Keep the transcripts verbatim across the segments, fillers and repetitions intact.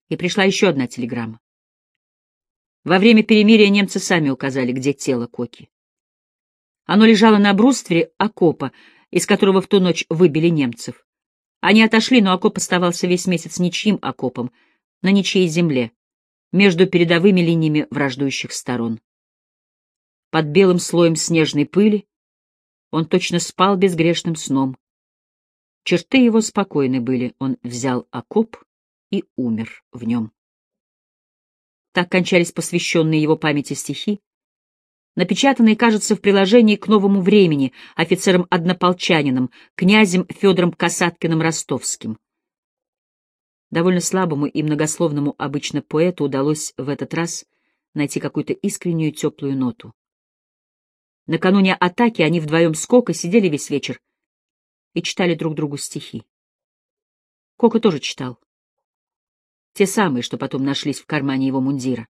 И пришла еще одна телеграмма. Во время перемирия немцы сами указали, где тело Коки. Оно лежало на бруствере окопа, из которого в ту ночь выбили немцев. Они отошли, но окоп оставался весь месяц ничьим окопом, на ничьей земле, между передовыми линиями враждующих сторон. Под белым слоем снежной пыли он точно спал безгрешным сном. Черты его спокойны были, он взял окоп и умер в нем. Так кончались посвященные его памяти стихи, напечатанные, кажется, в приложении к «Новому времени» офицером-однополчанином, князем Федором Касаткиным-Ростовским. Довольно слабому и многословному обычно поэту удалось в этот раз найти какую-то искреннюю теплую ноту. Накануне атаки они вдвоем с Коко сидели весь вечер и читали друг другу стихи. Коко тоже читал. Те самые, что потом нашлись в кармане его мундира.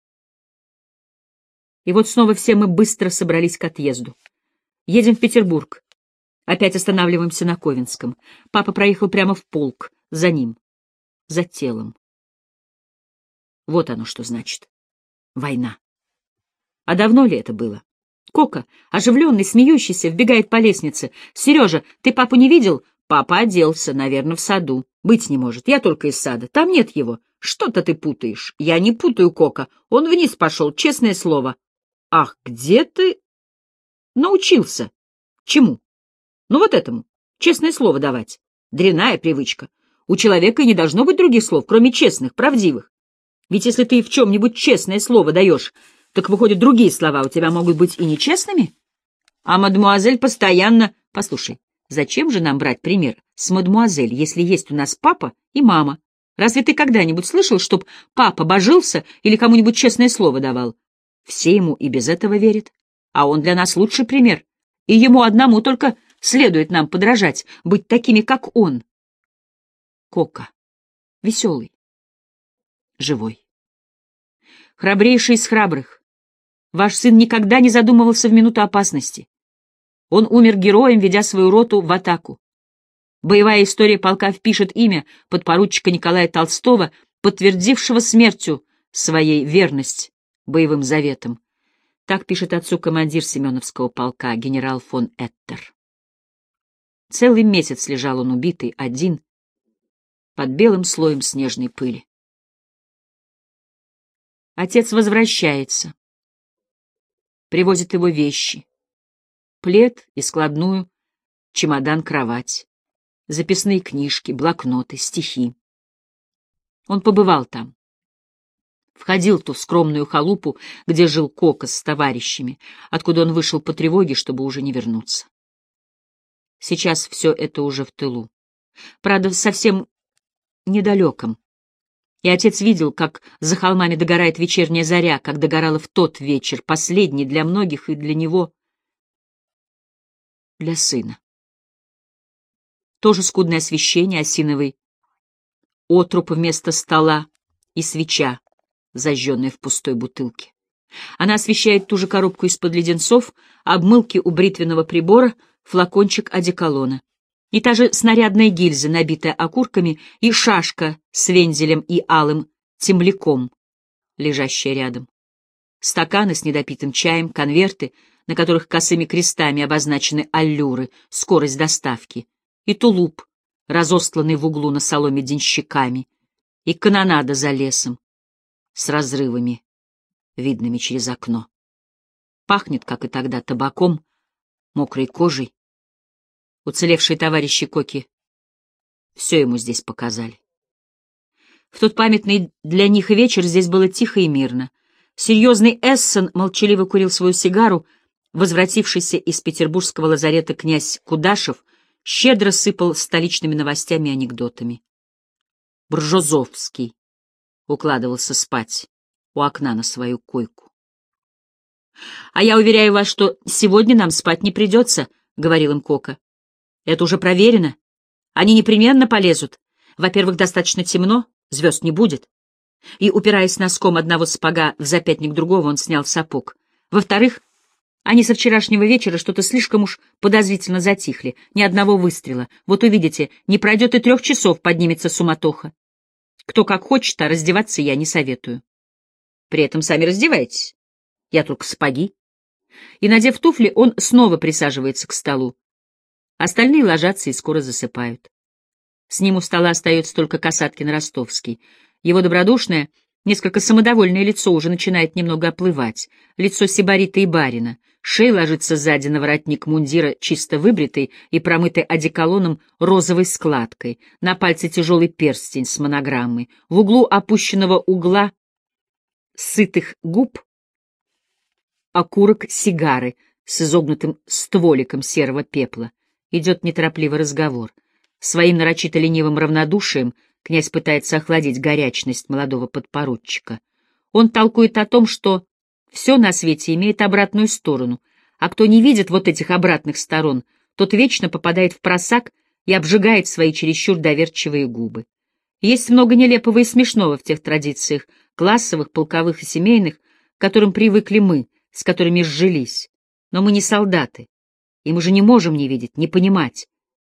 И вот снова все мы быстро собрались к отъезду. Едем в Петербург. Опять останавливаемся на Ковенском. Папа проехал прямо в полк, за ним, за телом. Вот оно что значит. Война. А давно ли это было? Кока, оживленный, смеющийся, вбегает по лестнице. «Сережа, ты папу не видел?» «Папа оделся, наверное, в саду. Быть не может, я только из сада. Там нет его. Что-то ты путаешь». «Я не путаю, Кока. Он вниз пошел, честное слово». «Ах, где ты научился?» «Чему?» «Ну вот этому. Честное слово давать. Дрянная привычка. У человека и не должно быть других слов, кроме честных, правдивых. Ведь если ты в чем-нибудь честное слово даешь, так, выходит, другие слова у тебя могут быть и нечестными? А мадемуазель постоянно... Послушай, зачем же нам брать пример с мадемуазель, если есть у нас папа и мама? Разве ты когда-нибудь слышал, чтоб папа божился или кому-нибудь честное слово давал? Все ему и без этого верят. А он для нас лучший пример. И ему одному только следует нам подражать, быть такими, как он. Кока. Веселый. Живой. Храбрейший из храбрых. Ваш сын никогда не задумывался в минуту опасности. Он умер героем, ведя свою роту в атаку. Боевая история полка впишет имя подпоручика Николая Толстого, подтвердившего смертью своей верность боевым заветам. Так пишет отцу командир Семеновского полка, генерал фон Эттер. Целый месяц лежал он убитый, один, под белым слоем снежной пыли. Отец возвращается. Привозит его вещи. Плед и складную, чемодан-кровать, записные книжки, блокноты, стихи. Он побывал там. Входил в ту скромную халупу, где жил Кока с товарищами, откуда он вышел по тревоге, чтобы уже не вернуться. Сейчас все это уже в тылу. Правда, совсем недалеком. И отец видел, как за холмами догорает вечерняя заря, как догорала в тот вечер, последний для многих и для него, для сына. Тоже скудное освещение, осиновый отруб вместо стола и свеча, зажженная в пустой бутылке. Она освещает ту же коробку из-под леденцов, обмылки у бритвенного прибора, флакончик одеколона. И та же снарядная гильза, набитая окурками, и шашка с вензелем и алым темляком, лежащая рядом. Стаканы с недопитым чаем, конверты, на которых косыми крестами обозначены аллюры, скорость доставки, и тулуп, разостланный в углу на соломе денщиками, и канонада за лесом, с разрывами, видными через окно. Пахнет, как и тогда, табаком, мокрой кожей. Уцелевшие товарищи Коки все ему здесь показали. В тот памятный для них вечер здесь было тихо и мирно. Серьезный Эссен молчаливо курил свою сигару, возвратившийся из петербургского лазарета князь Кудашев щедро сыпал столичными новостями и анекдотами. Бржозовский укладывался спать у окна на свою койку. — А я уверяю вас, что сегодня нам спать не придется, — говорил им Кока. — Это уже проверено. Они непременно полезут. Во-первых, достаточно темно, звезд не будет. И, упираясь носком одного сапога в запятник другого, он снял сапог. Во-вторых, они со вчерашнего вечера что-то слишком уж подозрительно затихли. Ни одного выстрела. Вот увидите, не пройдет и трех часов, поднимется суматоха. Кто как хочет, а раздеваться я не советую. При этом сами раздевайтесь. Я только сапоги. И, надев туфли, он снова присаживается к столу. Остальные ложатся и скоро засыпают. С ним у стола остается только Касаткин Ростовский. Его добродушное, несколько самодовольное лицо уже начинает немного оплывать. Лицо сибарита и барина. Шея ложится сзади на воротник мундира, чисто выбритый и промытый одеколоном розовой складкой. На пальце тяжелый перстень с монограммой. В углу опущенного угла сытых губ окурок сигары с изогнутым стволиком серого пепла. Идет неторопливый разговор. Своим нарочито ленивым равнодушием князь пытается охладить горячность молодого подпоручика. Он толкует о том, что все на свете имеет обратную сторону, а кто не видит вот этих обратных сторон, тот вечно попадает в просак и обжигает свои чересчур доверчивые губы. Есть много нелепого и смешного в тех традициях, классовых, полковых и семейных, к которым привыкли мы, с которыми сжились. Но мы не солдаты, и мы же не можем не видеть, не понимать.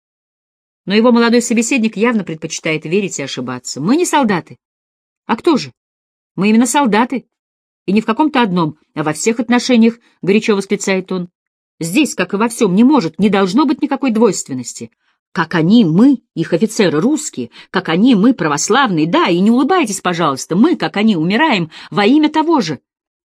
Но его молодой собеседник явно предпочитает верить и ошибаться. Мы не солдаты. А кто же? Мы именно солдаты. И не в каком-то одном, а во всех отношениях, — горячо восклицает он. Здесь, как и во всем, не может, не должно быть никакой двойственности. Как они, мы, их офицеры русские, как они, мы, православные, да, и не улыбайтесь, пожалуйста, мы, как они, умираем во имя того же.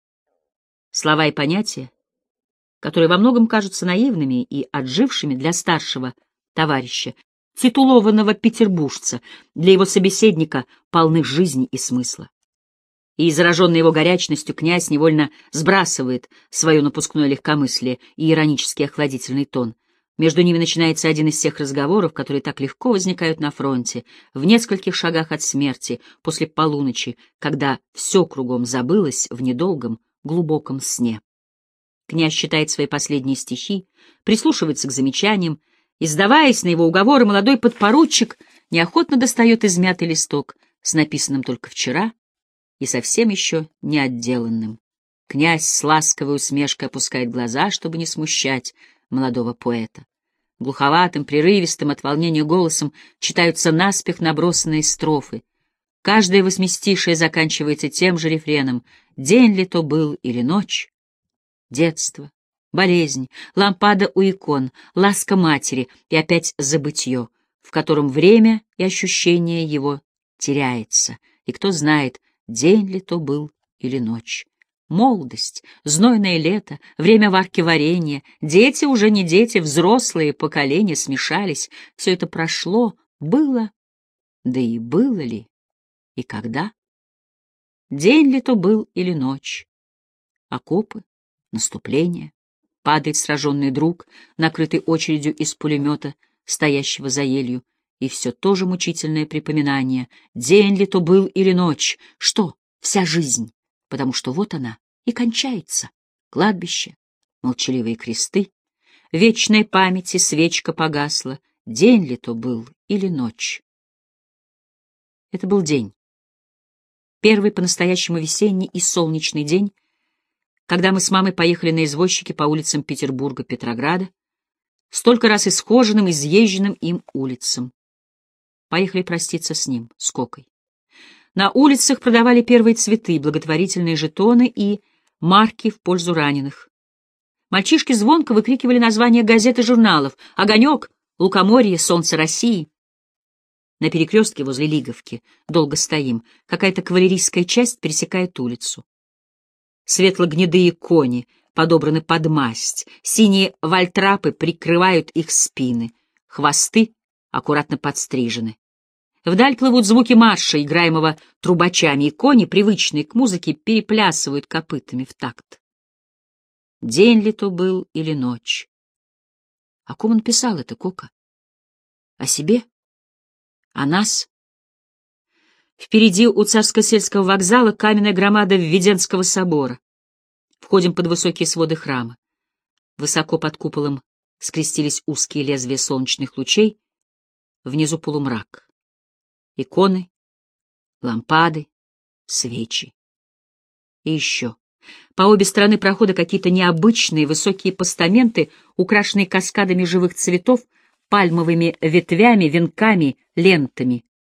Слова и понятия, которые во многом кажутся наивными и отжившими для старшего товарища, титулованного петербуржца, для его собеседника полны жизни и смысла. И, зараженный его горячностью, князь невольно сбрасывает свое напускное легкомыслие и иронический охладительный тон. Между ними начинается один из тех разговоров, которые так легко возникают на фронте, в нескольких шагах от смерти, после полуночи, когда все кругом забылось в недолгом, глубоком сне. Князь читает свои последние стихи, прислушивается к замечаниям, и, сдаваясь на его уговоры, молодой подпоручик неохотно достает измятый листок с написанным только вчера и совсем еще не отделанным. Князь с ласковой усмешкой опускает глаза, чтобы не смущать молодого поэта. Глуховатым, прерывистым от волнения голосом читаются наспех набросанные строфы. Каждое восьмистишее заканчивается тем же рефреном: «День ли то был или ночь?» Детство, болезнь, лампада у икон, ласка матери и опять забытье, в котором время и ощущение его теряется, и кто знает, день ли то был или ночь. Молодость, знойное лето, время варки варенья, дети уже не дети, взрослые поколения смешались, все это прошло, было, да и было ли, и когда? День ли то был или ночь? Окопы, наступление, падает сраженный друг, накрытый очередью из пулемета, стоящего за елью, и все то же мучительное припоминание. День ли то был или ночь? Что? Вся жизнь. Потому что вот она и кончается. Кладбище, молчаливые кресты, вечная память и свечка погасла. День ли то был или ночь? Это был день. Первый по-настоящему весенний и солнечный день, когда мы с мамой поехали на извозчике по улицам Петербурга, Петрограда, столько раз исхоженным, изъезженным им улицам. Поехали проститься с ним, с Кокой. На улицах продавали первые цветы, благотворительные жетоны и марки в пользу раненых. Мальчишки звонко выкрикивали названия газет и журналов: «Огонек», «Лукоморье», «Солнце России». На перекрестке возле Лиговки долго стоим. Какая-то кавалерийская часть пересекает улицу. Светло-гнедые кони подобраны под масть, синие вальтрапы прикрывают их спины, хвосты аккуратно подстрижены. Вдаль плывут звуки марша, играемого трубачами, и кони, привычные к музыке, переплясывают копытами в такт. День ли то был или ночь? О ком он писал это, Кока? О себе? О нас? Впереди у Царско-сельского вокзала каменная громада Введенского собора. Входим под высокие своды храма. Высоко под куполом скрестились узкие лезвия солнечных лучей, внизу полумрак. Иконы, лампады, свечи. И еще. По обе стороны прохода какие-то необычные высокие постаменты, украшенные каскадами живых цветов, пальмовыми ветвями, венками, лентами.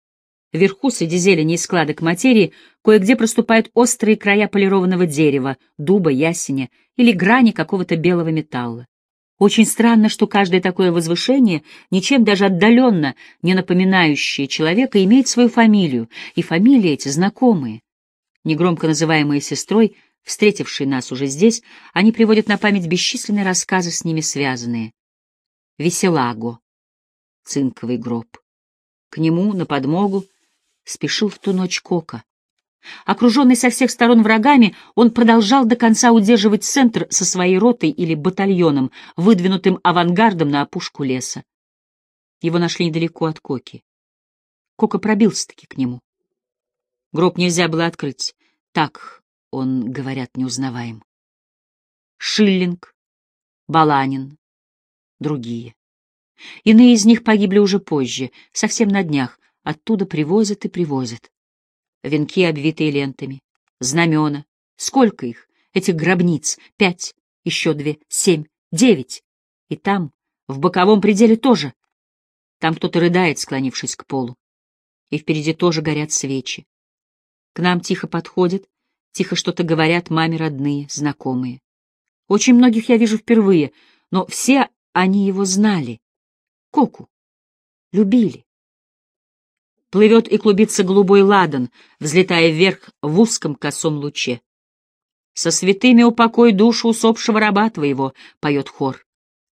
Вверху, среди зелени и складок материи, кое-где проступают острые края полированного дерева, дуба, ясеня или грани какого-то белого металла. Очень странно, что каждое такое возвышение, ничем даже отдаленно не напоминающее человека, имеет свою фамилию, и фамилии эти знакомые. Негромко называемые сестрой, встретившей нас уже здесь, они приводят на память бесчисленные рассказы, с ними связанные. Веселаго, цинковый гроб. К нему, на подмогу, спешил в ту ночь Кока. Окруженный со всех сторон врагами, он продолжал до конца удерживать центр со своей ротой или батальоном, выдвинутым авангардом на опушку леса. Его нашли недалеко от Коки. Кока пробился-таки к нему. Гроб нельзя было открыть. Так он, говорят, неузнаваем. Шиллинг, Баланин, другие. Иные из них погибли уже позже, совсем на днях. Оттуда привозят и привозят. Венки, обвитые лентами, знамена. Сколько их, этих гробниц? Пять, еще две, семь, девять. И там, в боковом пределе тоже. Там кто-то рыдает, склонившись к полу. И впереди тоже горят свечи. К нам тихо подходят, тихо что-то говорят маме родные, знакомые. Очень многих я вижу впервые, но все они его знали. Коку. Любили. Плывет и клубится голубой ладан, взлетая вверх в узком косом луче. «Со святыми упокой душу усопшего раба твоего», — поет хор.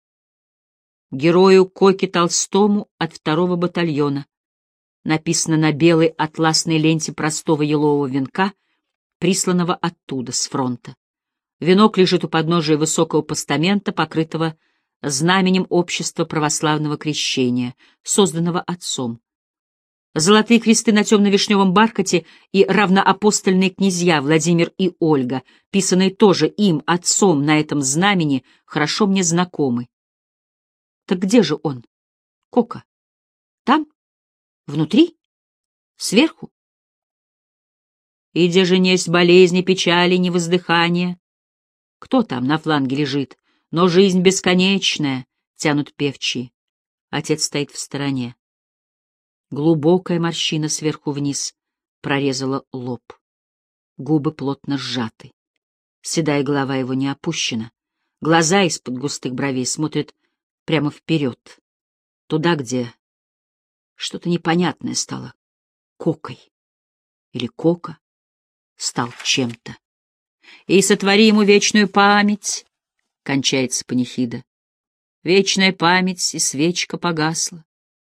Герою Коке Толстому от второго батальона написано на белой атласной ленте простого елового венка, присланного оттуда, с фронта. Венок лежит у подножия высокого постамента, покрытого знаменем Общества православного крещения, созданного отцом. Золотые кресты на темно-вишневом бархате и равноапостольные князья Владимир и Ольга, писанные тоже им, отцом, на этом знамени, хорошо мне знакомы. Так где же он? Кока? Там? Внутри? Сверху? И где же несть болезни, печали, невоздыхания? Кто там на фланге лежит? Но жизнь бесконечная, тянут певчие. Отец стоит в стороне. Глубокая морщина сверху вниз прорезала лоб. Губы плотно сжаты. Седая голова его не опущена. Глаза из-под густых бровей смотрят прямо вперед. Туда, где что-то непонятное стало Кокой. Или Кока стал чем-то. И сотвори ему вечную память, кончается панихида. Вечная память, и свечка погасла.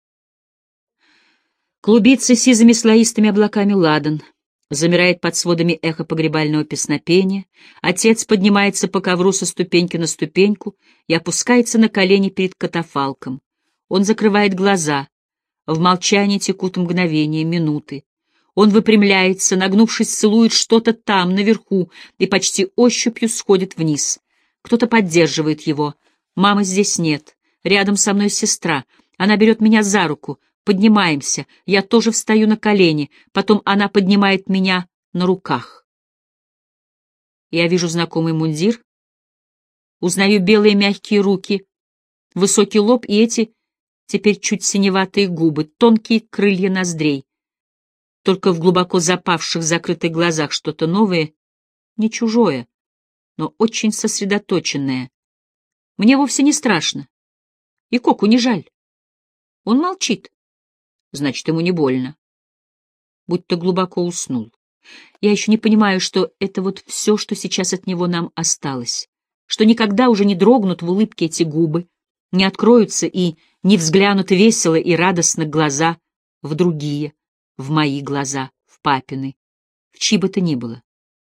Клубится сизыми слоистыми облаками ладан, замирает под сводами эхо погребального песнопения, отец поднимается по ковру со ступеньки на ступеньку и опускается на колени перед катафалком. Он закрывает глаза, в молчании текут мгновения, минуты. Он выпрямляется, нагнувшись, целует что-то там, наверху, и почти ощупью сходит вниз. Кто-то поддерживает его. Мамы здесь нет. Рядом со мной сестра. Она берет меня за руку. Поднимаемся. Я тоже встаю на колени. Потом она поднимает меня на руках. Я вижу знакомый мундир. Узнаю белые мягкие руки, высокий лоб и эти, теперь чуть синеватые губы, тонкие крылья ноздрей. Только в глубоко запавших закрытых глазах что-то новое, не чужое, но очень сосредоточенное. Мне вовсе не страшно. И Коку не жаль. Он молчит. Значит, ему не больно. Будто глубоко уснул. Я еще не понимаю, что это вот все, что сейчас от него нам осталось. Что никогда уже не дрогнут в улыбке эти губы, не откроются и не взглянут весело и радостно глаза в другие, в мои глаза, в папины, в чьи бы то ни было.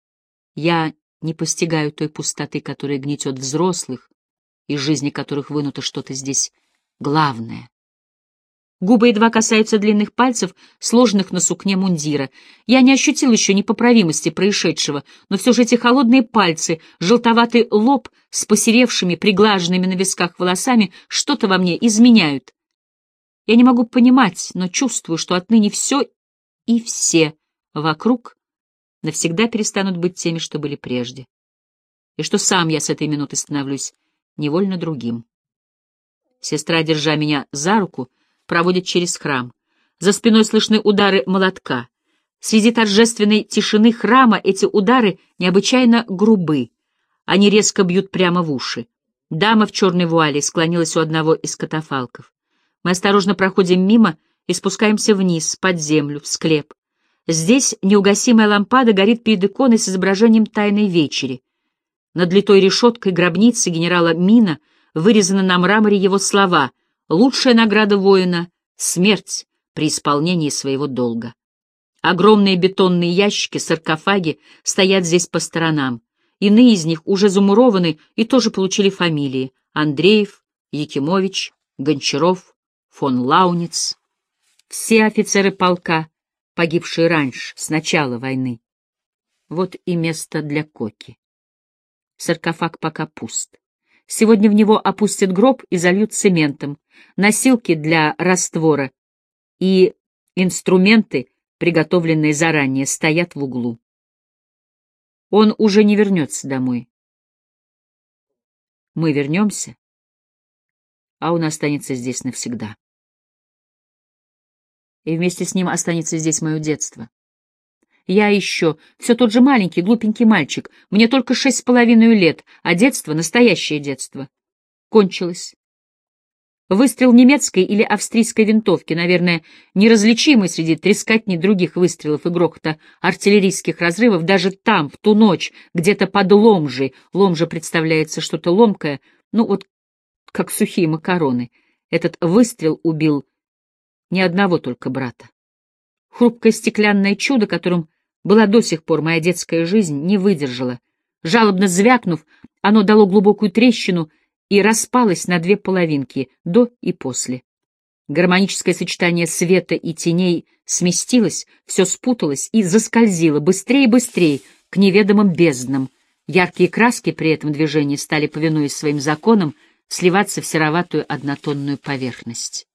Я не постигаю той пустоты, которая гнетет взрослых, из жизни которых вынуто что-то здесь главное. Губы едва касаются длинных пальцев, сложенных на сукне мундира. Я не ощутил еще непоправимости происшедшего, но все же эти холодные пальцы, желтоватый лоб с посеревшими, приглаженными на висках волосами что-то во мне изменяют. Я не могу понимать, но чувствую, что отныне все и все вокруг навсегда перестанут быть теми, что были прежде, и что сам я с этой минуты становлюсь невольно другим. Сестра, держа меня за руку, проводит через храм. За спиной слышны удары молотка. Среди торжественной тишины храма эти удары необычайно грубы. Они резко бьют прямо в уши. Дама в черной вуале склонилась у одного из катафалков. Мы осторожно проходим мимо и спускаемся вниз, под землю, в склеп. Здесь неугасимая лампада горит перед иконой с изображением Тайной вечери. Над литой решеткой гробницы генерала Мина вырезаны на мраморе его слова: «Лучшая награда воина — смерть при исполнении своего долга». Огромные бетонные ящики, саркофаги стоят здесь по сторонам. Иные из них уже замурованы и тоже получили фамилии: Андреев, Якимович, Гончаров, фон Лауниц. Все офицеры полка, погибшие раньше, с начала войны. Вот и место для Коки. Саркофаг пока пуст. Сегодня в него опустят гроб и зальют цементом. Носилки для раствора и инструменты, приготовленные заранее, стоят в углу. Он уже не вернется домой. Мы вернемся, а он останется здесь навсегда. И вместе с ним останется здесь мое детство. Я еще все тот же маленький, глупенький мальчик. Мне только шесть с половиной лет, а детство, настоящее детство, кончилось. Выстрел немецкой или австрийской винтовки, наверное, неразличимый среди трескотни других выстрелов и грохота артиллерийских разрывов, даже там, в ту ночь, где-то под Ломжей. Ломжа представляется что-то ломкое, ну вот как сухие макароны. Этот выстрел убил не одного только брата. Хрупкое стеклянное чудо, которым была до сих пор моя детская жизнь, не выдержала. Жалобно звякнув, оно дало глубокую трещину и распалось на две половинки, до и после. Гармоническое сочетание света и теней сместилось, все спуталось и заскользило быстрее и быстрее к неведомым безднам. Яркие краски при этом движении стали, повинуясь своим законам, сливаться в сероватую однотонную поверхность.